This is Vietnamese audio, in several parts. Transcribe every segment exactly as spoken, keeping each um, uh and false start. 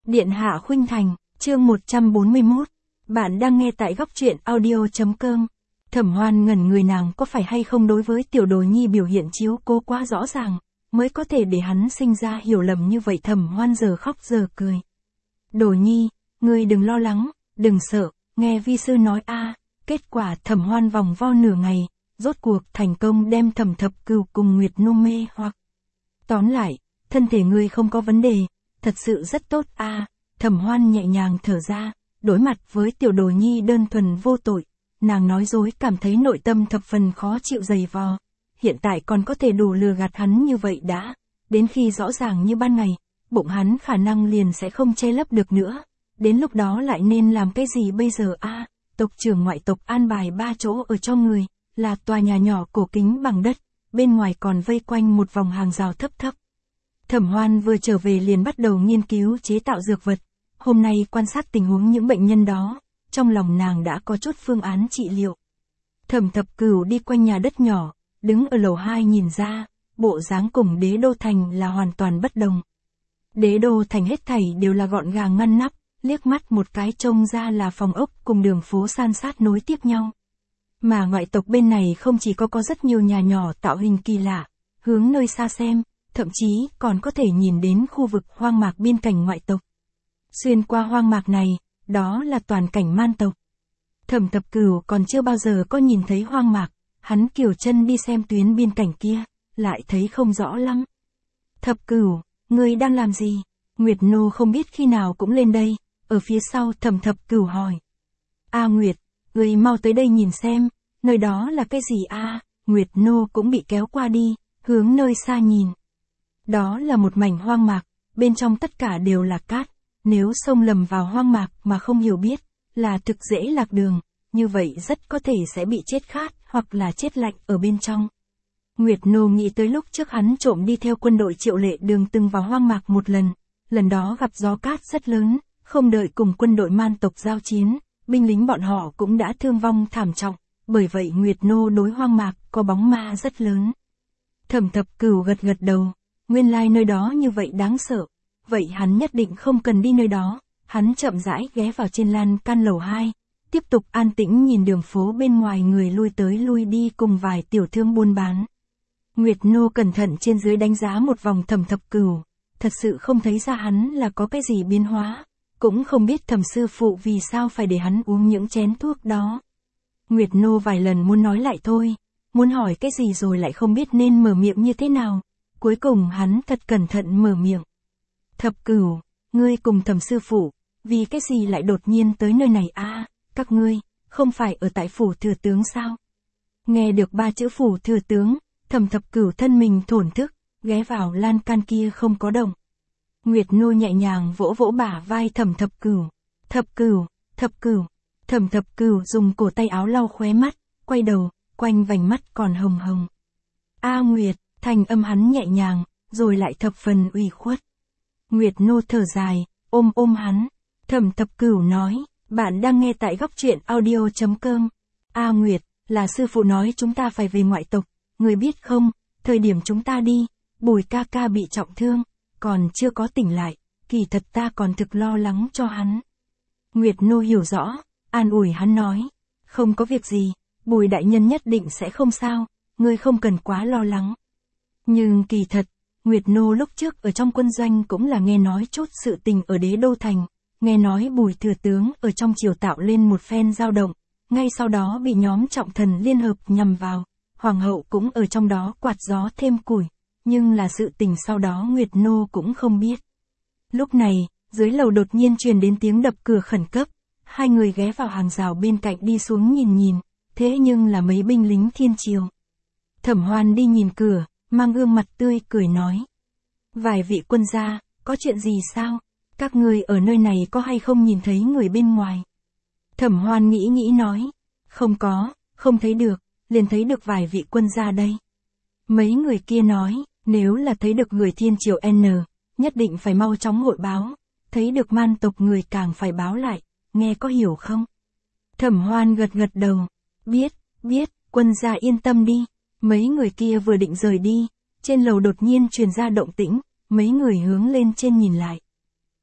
Điện hạ khuynh thành, chương một trăm bốn mươi mốt. Bạn đang nghe tại góc truyện audio.com. Thẩm Hoan ngẩn người, nàng có phải hay không đối với tiểu đồ nhi biểu hiện chiếu cố quá rõ ràng, mới có thể để hắn sinh ra hiểu lầm như vậy. Thẩm Hoan giờ khóc giờ cười. Đồ nhi, ngươi đừng lo lắng, đừng sợ, nghe vi sư nói a. Kết quả Thẩm Hoan vòng vo nửa ngày, rốt cuộc thành công đem Thẩm Thập Cửu cùng Nguyệt Nô mê hoặc. Tóm lại, thân thể ngươi không có vấn đề, thật sự rất tốt a. À, Thẩm Hoan nhẹ nhàng thở ra, đối mặt với tiểu đồ nhi đơn thuần vô tội, nàng nói dối cảm thấy nội tâm thập phần khó chịu dày vò. Hiện tại còn có thể đủ lừa gạt hắn như vậy đã, đến khi rõ ràng như ban ngày, bụng hắn khả năng liền sẽ không che lấp được nữa. Đến lúc đó lại nên làm cái gì bây giờ a? À, tộc trưởng ngoại tộc an bài ba chỗ ở cho người, là tòa nhà nhỏ cổ kính bằng đất, bên ngoài còn vây quanh một vòng hàng rào thấp thấp. Thẩm Hoan vừa trở về liền bắt đầu nghiên cứu chế tạo dược vật. Hôm nay quan sát tình huống những bệnh nhân đó, trong lòng nàng đã có chút phương án trị liệu. Thẩm Thập Cửu đi quanh nhà đất nhỏ, đứng ở lầu hai nhìn ra, bộ dáng cùng Đế Đô Thành là hoàn toàn bất đồng. Đế Đô Thành hết thảy đều là gọn gàng ngăn nắp, liếc mắt một cái trông ra là phòng ốc cùng đường phố san sát nối tiếp nhau. Mà ngoại tộc bên này không chỉ có có rất nhiều nhà nhỏ tạo hình kỳ lạ, hướng nơi xa xem, thậm chí còn có thể nhìn đến khu vực hoang mạc biên cảnh ngoại tộc. Xuyên qua hoang mạc này, đó là toàn cảnh man tộc. Thẩm Thập Cửu còn chưa bao giờ có nhìn thấy hoang mạc, hắn kiều chân đi xem tuyến biên cảnh kia, lại thấy không rõ lắm. Thập Cửu, ngươi đang làm gì? Nguyệt Nô không biết khi nào cũng lên đây, ở phía sau Thẩm Thập Cửu hỏi. A Nguyệt, ngươi mau tới đây nhìn xem, nơi đó là cái gì a? À, Nguyệt Nô cũng bị kéo qua đi, hướng nơi xa nhìn. Đó là một mảnh hoang mạc, bên trong tất cả đều là cát, nếu xông lầm vào hoang mạc mà không hiểu biết, là thực dễ lạc đường, như vậy rất có thể sẽ bị chết khát hoặc là chết lạnh ở bên trong. Nguyệt Nô nghĩ tới lúc trước hắn trộm đi theo quân đội Triệu Lệ Đường từng vào hoang mạc một lần, lần đó gặp gió cát rất lớn, không đợi cùng quân đội man tộc giao chiến, binh lính bọn họ cũng đã thương vong thảm trọng, bởi vậy Nguyệt Nô đối hoang mạc có bóng ma rất lớn. Thẩm Thập Cửu gật gật đầu. Nguyên lai like nơi đó như vậy đáng sợ, vậy hắn nhất định không cần đi nơi đó. Hắn chậm rãi ghé vào trên lan can lầu hai, tiếp tục an tĩnh nhìn đường phố bên ngoài người lui tới lui đi cùng vài tiểu thương buôn bán. Nguyệt Nô cẩn thận trên dưới đánh giá một vòng Thẩm Thập Cửu, thật sự không thấy ra hắn là có cái gì biến hóa, cũng không biết Thẩm sư phụ vì sao phải để hắn uống những chén thuốc đó. Nguyệt Nô vài lần muốn nói lại thôi, muốn hỏi cái gì rồi lại không biết nên mở miệng như thế nào. Cuối cùng hắn thật cẩn thận mở miệng. Thập Cửu, ngươi cùng Thẩm sư phụ, vì cái gì lại đột nhiên tới nơi này a? À, các ngươi, không phải ở tại phủ thừa tướng sao? Nghe được ba chữ phủ thừa tướng, Thẩm Thập Cửu thân mình thổn thức, ghé vào lan can kia không có động. Nguyệt Nô nhẹ nhàng vỗ vỗ bả vai Thẩm Thập Cửu. Thập Cửu, Thập Cửu. Thẩm Thập Cửu dùng cổ tay áo lau khóe mắt, quay đầu, quanh vành mắt còn hồng hồng. A Nguyệt. Thành âm hắn nhẹ nhàng, rồi lại thập phần ủy khuất. Nguyệt Nô thở dài, ôm ôm hắn. Thẩm Thập Cửu nói, bạn đang nghe tại góc truyện audio.com. A Nguyệt, là sư phụ nói chúng ta phải về ngoại tộc, người biết không, thời điểm chúng ta đi, Bùi ca ca bị trọng thương, còn chưa có tỉnh lại, kỳ thật ta còn thực lo lắng cho hắn. Nguyệt Nô hiểu rõ, an ủi hắn nói, không có việc gì, Bùi đại nhân nhất định sẽ không sao, ngươi không cần quá lo lắng. Nhưng kỳ thật, Nguyệt Nô lúc trước ở trong quân doanh cũng là nghe nói chút sự tình ở Đế Đô Thành, nghe nói Bùi thừa tướng ở trong triều tạo lên một phen dao động, ngay sau đó bị nhóm trọng thần liên hợp nhằm vào, hoàng hậu cũng ở trong đó quạt gió thêm củi, nhưng là sự tình sau đó Nguyệt Nô cũng không biết. Lúc này, dưới lầu đột nhiên truyền đến tiếng đập cửa khẩn cấp, hai người ghé vào hàng rào bên cạnh đi xuống nhìn nhìn, thế nhưng là mấy binh lính thiên triều. Thẩm Hoan đi nhìn cửa, mang gương mặt tươi cười nói. Vài vị quân gia, có chuyện gì sao? Các người ở nơi này có hay không nhìn thấy người bên ngoài? Thẩm Hoan nghĩ nghĩ nói. Không có, không thấy được, liền thấy được vài vị quân gia đây. Mấy người kia nói, nếu là thấy được người thiên triều N, nhất định phải mau chóng hội báo. Thấy được man tộc người càng phải báo lại, nghe có hiểu không? Thẩm Hoan gật gật đầu. Biết, biết, quân gia yên tâm đi. Mấy người kia vừa định rời đi, trên lầu đột nhiên truyền ra động tĩnh, mấy người hướng lên trên nhìn lại.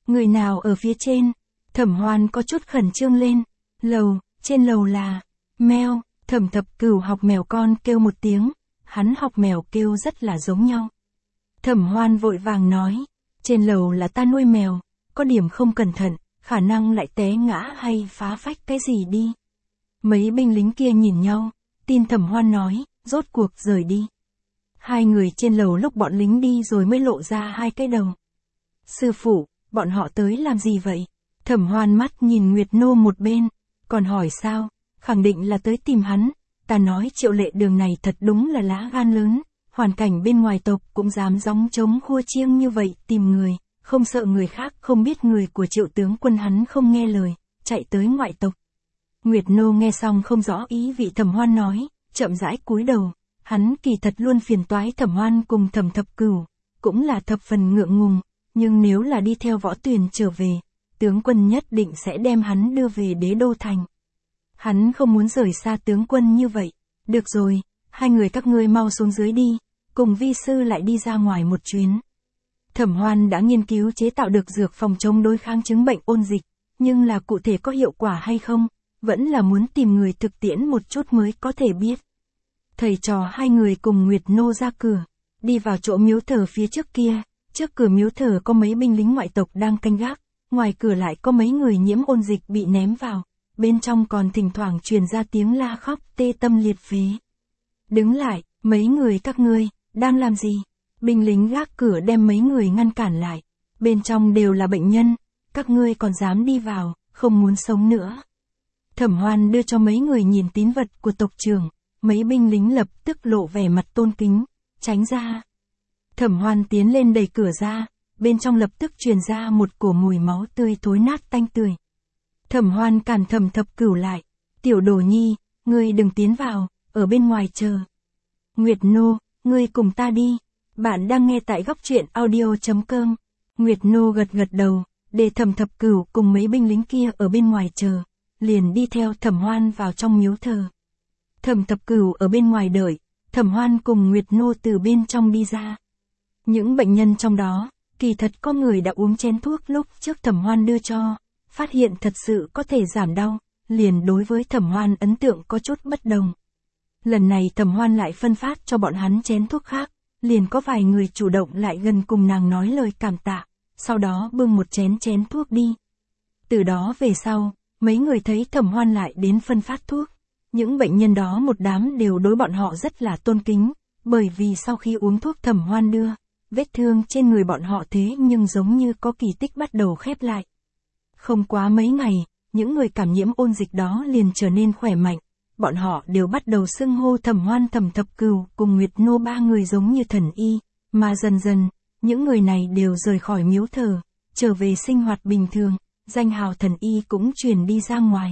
Người nào ở phía trên? Thẩm Hoan có chút khẩn trương lên. Lầu, trên lầu là... Mèo, Thẩm Thập Cửu học mèo con kêu một tiếng. Hắn học mèo kêu rất là giống nhau. Thẩm Hoan vội vàng nói. Trên lầu là ta nuôi mèo. Có điểm không cẩn thận, khả năng lại té ngã hay phá phách cái gì đi. Mấy binh lính kia nhìn nhau. Tin Thẩm Hoan nói, rốt cuộc rời đi. Hai người trên lầu lúc bọn lính đi rồi mới lộ ra hai cái đầu. Sư phụ, bọn họ tới làm gì vậy? Thẩm Hoan mắt nhìn Nguyệt Nô một bên, còn hỏi sao? Khẳng định là tới tìm hắn. Ta nói Triệu Lệ Đường này thật đúng là lá gan lớn, hoàn cảnh bên ngoài tộc cũng dám gióng trống khua chiêng như vậy tìm người, không sợ người khác không biết người của Triệu tướng quân hắn không nghe lời, chạy tới ngoại tộc. Nguyệt Nô nghe xong không rõ ý vị Thẩm Hoan nói, chậm rãi cúi đầu, hắn kỳ thật luôn phiền toái Thẩm Hoan cùng Thẩm Thập Cửu, cũng là thập phần ngượng ngùng, nhưng nếu là đi theo Võ Tuyền trở về, tướng quân nhất định sẽ đem hắn đưa về Đế Đô thành. Hắn không muốn rời xa tướng quân như vậy. Được rồi, hai người các ngươi mau xuống dưới đi, cùng vi sư lại đi ra ngoài một chuyến. Thẩm Hoan đã nghiên cứu chế tạo được dược phòng chống đối kháng chứng bệnh ôn dịch, nhưng là cụ thể có hiệu quả hay không, vẫn là muốn tìm người thực tiễn một chút mới có thể biết. Thầy trò hai người cùng Nguyệt Nô ra cửa, đi vào chỗ miếu thờ phía trước kia, trước cửa miếu thờ có mấy binh lính ngoại tộc đang canh gác, ngoài cửa lại có mấy người nhiễm ôn dịch bị ném vào, bên trong còn thỉnh thoảng truyền ra tiếng la khóc tê tâm liệt phế. Đứng lại, mấy người các ngươi, đang làm gì? Binh lính gác cửa đem mấy người ngăn cản lại, bên trong đều là bệnh nhân, các ngươi còn dám đi vào, không muốn sống nữa. Thẩm Hoan đưa cho mấy người nhìn tín vật của tộc trưởng, mấy binh lính lập tức lộ vẻ mặt tôn kính, tránh ra. Thẩm Hoan tiến lên đẩy cửa ra, bên trong lập tức truyền ra một cổ mùi máu tươi thối nát tanh tưởi. Thẩm Hoan cản Thẩm Thập Cửu lại, tiểu đồ nhi, ngươi đừng tiến vào, ở bên ngoài chờ. Nguyệt Nô, ngươi cùng ta đi, bạn đang nghe tại góc truyện audio chấm com. Nguyệt Nô gật gật đầu, để Thẩm Thập Cửu cùng mấy binh lính kia ở bên ngoài chờ, liền đi theo Thẩm Hoan vào trong miếu thờ. Thẩm Thập Cửu ở bên ngoài đợi, Thẩm Hoan cùng Nguyệt Nô từ bên trong đi ra. Những bệnh nhân trong đó, kỳ thật có người đã uống chén thuốc lúc trước Thẩm Hoan đưa cho, phát hiện thật sự có thể giảm đau, liền đối với Thẩm Hoan ấn tượng có chút bất đồng. Lần này Thẩm Hoan lại phân phát cho bọn hắn chén thuốc khác, liền có vài người chủ động lại gần cùng nàng nói lời cảm tạ, sau đó bưng một chén chén thuốc đi. Từ đó về sau, mấy người thấy Thẩm Hoan lại đến phân phát thuốc. Những bệnh nhân đó một đám đều đối bọn họ rất là tôn kính, bởi vì sau khi uống thuốc Thẩm Hoan đưa, vết thương trên người bọn họ thế nhưng giống như có kỳ tích bắt đầu khép lại. Không quá mấy ngày, những người cảm nhiễm ôn dịch đó liền trở nên khỏe mạnh, bọn họ đều bắt đầu xưng hô Thẩm Hoan Thẩm Thập Cửu cùng Nguyệt Nô ba người giống như thần y, mà dần dần, những người này đều rời khỏi miếu thờ, trở về sinh hoạt bình thường, danh hào thần y cũng truyền đi ra ngoài.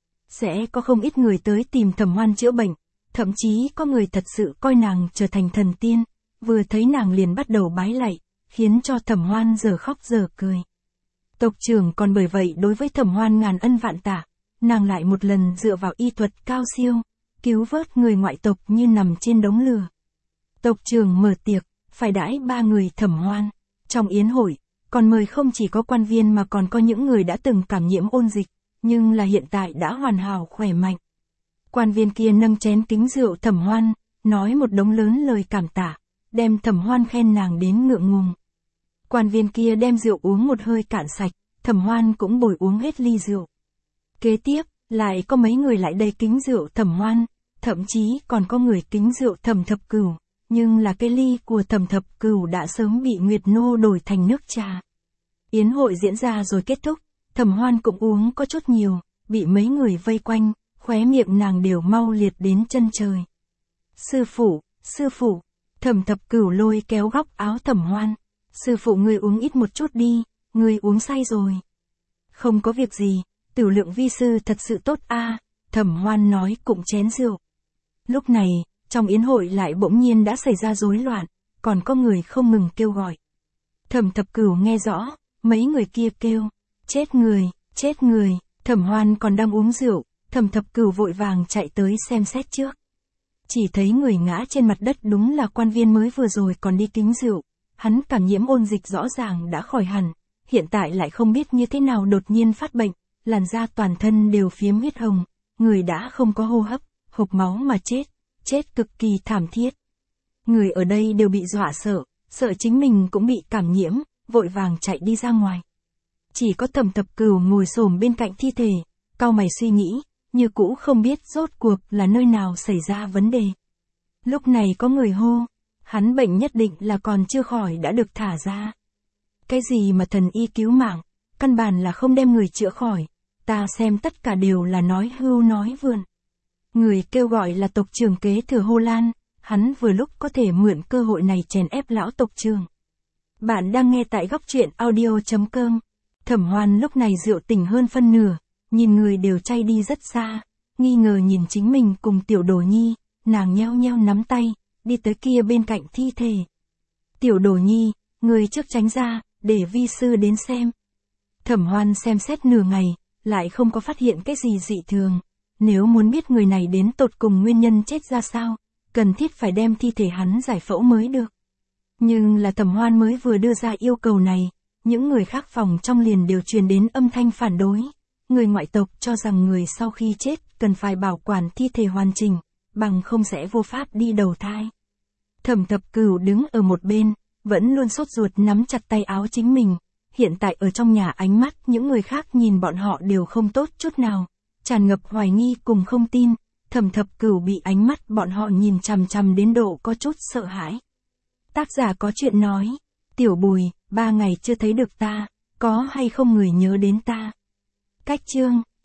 Sẽ có không ít người tới tìm Thẩm Hoan chữa bệnh, thậm chí có người thật sự coi nàng trở thành thần tiên, vừa thấy nàng liền bắt đầu bái lạy, khiến cho Thẩm Hoan giờ khóc giờ cười. Tộc trưởng còn bởi vậy đối với Thẩm Hoan ngàn ân vạn tạ, nàng lại một lần dựa vào y thuật cao siêu, cứu vớt người ngoại tộc như nằm trên đống lửa. Tộc trưởng mở tiệc, phải đãi ba người Thẩm Hoan. Trong yến hội, còn mời không chỉ có quan viên mà còn có những người đã từng cảm nhiễm ôn dịch, nhưng là hiện tại đã hoàn hảo khỏe mạnh. Quan viên kia nâng chén kính rượu Thẩm Hoan, nói một đống lớn lời cảm tạ, đem Thẩm Hoan khen nàng đến ngượng ngùng. Quan viên kia đem rượu uống một hơi cạn sạch, Thẩm Hoan cũng bồi uống hết ly rượu. Kế tiếp, lại có mấy người lại đây kính rượu Thẩm Hoan, thậm chí còn có người kính rượu Thẩm Thập Cửu, nhưng là cái ly của Thẩm Thập Cửu đã sớm bị Nguyệt Nô đổi thành nước trà. Yến hội diễn ra rồi kết thúc, Thẩm Hoan cũng uống có chút nhiều, bị mấy người vây quanh, khóe miệng nàng đều mau liệt đến chân trời. Sư phụ, sư phụ, Thẩm Thập Cửu lôi kéo góc áo Thẩm Hoan. Sư phụ ngươi uống ít một chút đi, ngươi uống say rồi. Không có việc gì, Tửu Lượng vi sư thật sự tốt a, à, Thẩm Hoan nói cụng chén rượu. Lúc này, trong yến hội lại bỗng nhiên đã xảy ra rối loạn, còn có người không ngừng kêu gọi. Thẩm Thập Cửu nghe rõ, mấy người kia kêu, chết người, chết người, Thẩm Hoan còn đang uống rượu, Thẩm Thập Cửu vội vàng chạy tới xem xét trước. Chỉ thấy người ngã trên mặt đất đúng là quan viên mới vừa rồi còn đi kính rượu, hắn cảm nhiễm ôn dịch rõ ràng đã khỏi hẳn, hiện tại lại không biết như thế nào đột nhiên phát bệnh, làn da toàn thân đều phiếm huyết hồng, người đã không có hô hấp, hộc máu mà chết, chết cực kỳ thảm thiết. Người ở đây đều bị dọa sợ, sợ chính mình cũng bị cảm nhiễm, vội vàng chạy đi ra ngoài. Chỉ có Thẩm Thập Cửu ngồi xổm bên cạnh thi thể, cau mày suy nghĩ, như cũ không biết rốt cuộc là nơi nào xảy ra vấn đề. Lúc này có người hô, hắn bệnh nhất định là còn chưa khỏi đã được thả ra. Cái gì mà thần y cứu mạng, căn bản là không đem người chữa khỏi, ta xem tất cả đều là nói hưu nói vượn. Người kêu gọi là tộc trưởng kế thừa Hồ Lan, hắn vừa lúc có thể mượn cơ hội này chèn ép lão tộc trưởng. Bạn đang nghe tại góc truyện audio chấm com. Thẩm Hoan lúc này rượu tỉnh hơn phân nửa, nhìn người đều chay đi rất xa, nghi ngờ nhìn chính mình cùng Tiểu Đồ Nhi, nàng nheo nheo nắm tay, đi tới kia bên cạnh thi thể. Tiểu Đồ Nhi, người trước tránh ra, để vi sư đến xem. Thẩm Hoan xem xét nửa ngày, lại không có phát hiện cái gì dị thường. Nếu muốn biết người này đến tột cùng nguyên nhân chết ra sao, cần thiết phải đem thi thể hắn giải phẫu mới được. Nhưng là Thẩm Hoan mới vừa đưa ra yêu cầu này, những người khác phòng trong liền đều truyền đến âm thanh phản đối. Người ngoại tộc cho rằng người sau khi chết cần phải bảo quản thi thể hoàn chỉnh, bằng không sẽ vô pháp đi đầu thai. Thẩm Thập Cửu đứng ở một bên, vẫn luôn sốt ruột nắm chặt tay áo chính mình. Hiện tại ở trong nhà ánh mắt những người khác nhìn bọn họ đều không tốt chút nào, tràn ngập hoài nghi cùng không tin. Thẩm Thập Cửu bị ánh mắt bọn họ nhìn chằm chằm đến độ có chút sợ hãi. Tác giả có chuyện nói, Tiểu Bùi, ba ngày chưa thấy được ta, có hay không người nhớ đến ta? Cách chương